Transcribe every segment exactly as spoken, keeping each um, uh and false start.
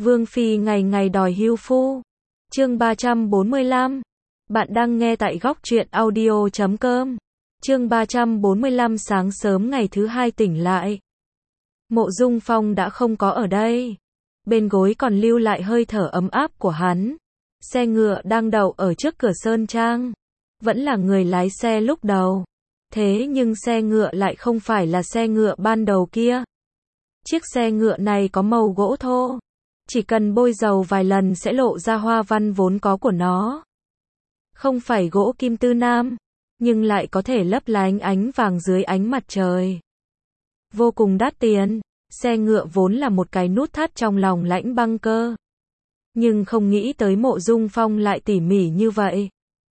Vương Phi ngày ngày đòi hưu phu. Chương ba trăm bốn mươi lăm. Bạn đang nghe tại góc truyện audio chấm com. Chương ba trăm bốn mươi lăm sáng sớm ngày thứ hai tỉnh lại. Mộ Dung Phong đã không có ở đây. Bên gối còn lưu lại hơi thở ấm áp của hắn. Xe ngựa đang đậu ở trước cửa Sơn Trang. Vẫn là người lái xe lúc đầu. Thế nhưng xe ngựa lại không phải là xe ngựa ban đầu kia. Chiếc xe ngựa này có màu gỗ thô. Chỉ cần bôi dầu vài lần sẽ lộ ra hoa văn vốn có của nó. Không phải gỗ kim tư nam, nhưng lại có thể lấp lánh ánh vàng dưới ánh mặt trời. Vô cùng đắt tiền, xe ngựa vốn là một cái nút thắt trong lòng Lãnh Băng Cơ. Nhưng không nghĩ tới Mộ Dung Phong lại tỉ mỉ như vậy.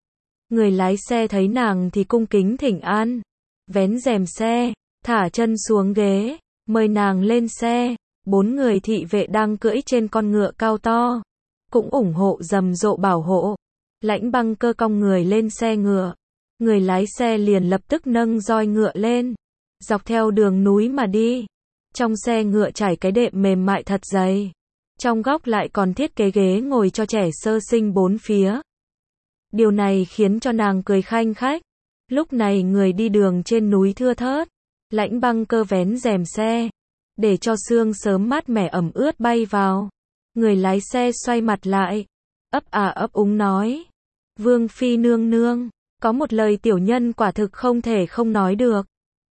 Người lái xe thấy nàng thì cung kính thỉnh an, vén rèm xe, thả chân xuống ghế, mời nàng lên xe. Bốn người thị vệ đang cưỡi trên con ngựa cao to, cũng ủng hộ rầm rộ bảo hộ. Lãnh Băng Cơ cong người lên xe ngựa, người lái xe liền lập tức nâng roi ngựa lên, dọc theo đường núi mà đi. Trong xe ngựa trải cái đệm mềm mại thật dày, trong góc lại còn thiết kế ghế ngồi cho trẻ sơ sinh bốn phía. Điều này khiến cho nàng cười khanh khách. Lúc này người đi đường trên núi thưa thớt, Lãnh Băng Cơ vén rèm xe, để cho sương sớm mát mẻ ẩm ướt bay vào. Người lái xe xoay mặt lại, ấp à ấp úng nói: Vương Phi nương nương, có một lời tiểu nhân quả thực không thể không nói được.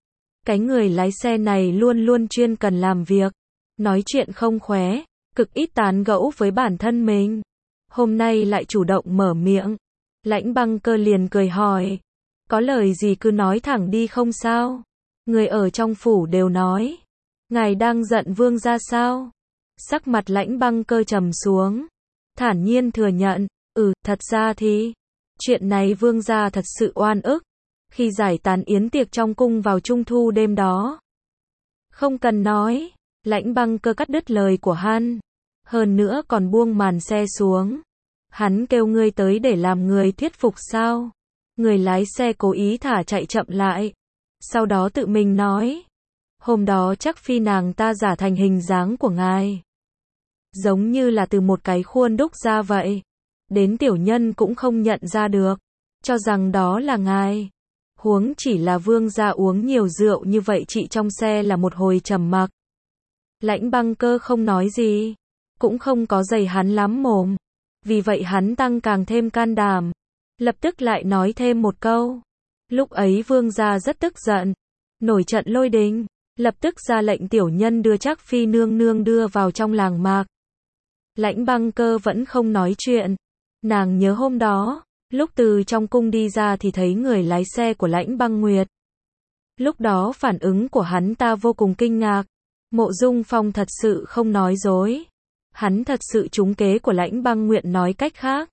Cái người lái xe này luôn luôn chuyên cần làm việc, nói chuyện không khóe, cực ít tán gẫu với bản thân mình. Hôm nay lại chủ động mở miệng. Lãnh Băng Cơ liền cười hỏi: có lời gì cứ nói thẳng đi không sao? Người ở trong phủ đều nói ngài đang giận vương gia sao? Sắc mặt Lãnh Băng Cơ trầm xuống, thản nhiên thừa nhận: ừ, thật ra thì chuyện này vương gia thật sự oan ức, khi giải tán yến tiệc trong cung vào trung thu đêm đó. Không cần nói. Lãnh Băng Cơ cắt đứt lời của hắn, hơn nữa còn buông màn xe xuống. Hắn kêu ngươi tới để làm người thuyết phục sao? Người lái xe cố ý thả chạy chậm lại, sau đó tự mình nói: hôm đó chắc phi nàng ta giả thành hình dáng của ngài, giống như là từ một cái khuôn đúc ra vậy, đến tiểu nhân cũng không nhận ra được, cho rằng đó là ngài. Huống chỉ là vương gia uống nhiều rượu như vậy. Chị trong xe là một hồi trầm mặc. Lãnh Băng Cơ không nói gì, cũng không có giày hắn lắm mồm, vì vậy hắn tăng càng thêm can đảm, lập tức lại nói thêm một câu. Lúc ấy vương gia rất tức giận, nổi trận lôi đình, lập tức ra lệnh tiểu nhân đưa Trác Phi nương nương đưa vào trong làng mạc. Lãnh Băng Cơ vẫn không nói chuyện. Nàng nhớ hôm đó, lúc từ trong cung đi ra thì thấy người lái xe của Lãnh Băng Nguyệt. Lúc đó phản ứng của hắn ta vô cùng kinh ngạc. Mộ Dung Phong thật sự không nói dối. Hắn thật sự trúng kế của Lãnh Băng Nguyệt, nói cách khác,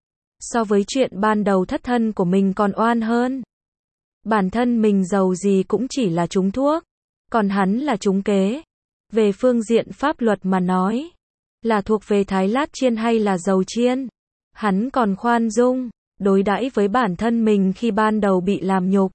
so với chuyện ban đầu thất thân của mình còn oan hơn. Bản thân mình giàu gì cũng chỉ là trúng thuốc, còn hắn là trúng kế. Về phương diện pháp luật mà nói, là thuộc về thái lát chiên hay là dầu chiên, hắn còn khoan dung đối đãi với bản thân mình khi ban đầu bị làm nhục.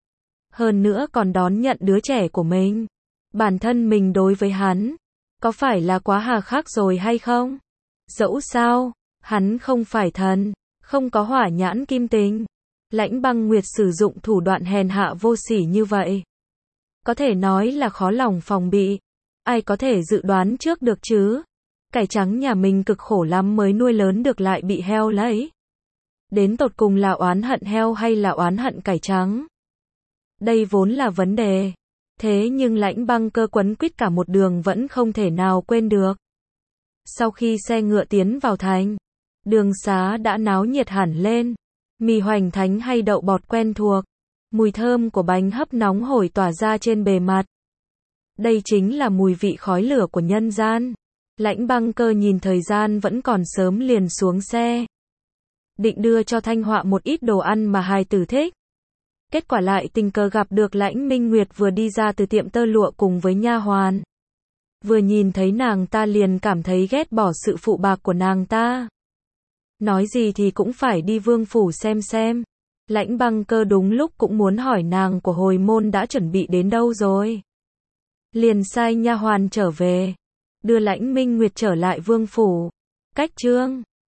Hơn nữa còn đón nhận đứa trẻ của mình. Bản thân mình đối với hắn, có phải là quá hà khắc rồi hay không? Dẫu sao, hắn không phải thần, không có hỏa nhãn kim tinh. Lãnh Băng Nguyệt sử dụng thủ đoạn hèn hạ vô sỉ như vậy, có thể nói là khó lòng phòng bị. Ai có thể dự đoán trước được chứ? Cải trắng nhà mình cực khổ lắm mới nuôi lớn được lại bị heo lấy. Đến tột cùng là oán hận heo hay là oán hận cải trắng? Đây vốn là vấn đề. Thế nhưng Lãnh Băng Cơ quấn quýt cả một đường vẫn không thể nào quên được. Sau khi xe ngựa tiến vào thành, đường xá đã náo nhiệt hẳn lên. Mì hoành thánh hay đậu bọt quen thuộc, mùi thơm của bánh hấp nóng hổi tỏa ra trên bề mặt. Đây chính là mùi vị khói lửa của nhân gian. Lãnh Băng Cơ nhìn thời gian vẫn còn sớm liền xuống xe, định đưa cho Thanh Họa một ít đồ ăn mà hài tử thích. Kết quả lại tình cờ gặp được Lãnh Minh Nguyệt vừa đi ra từ tiệm tơ lụa cùng với nha hoàn. Vừa nhìn thấy nàng ta liền cảm thấy ghét bỏ sự phụ bạc của nàng ta. Nói gì thì cũng phải đi vương phủ xem xem. Lãnh Băng Cơ đúng lúc cũng muốn hỏi nàng của hồi môn đã chuẩn bị đến đâu rồi. Liền sai nha hoàn trở về, đưa Lãnh Minh Nguyệt trở lại vương phủ. Cách chương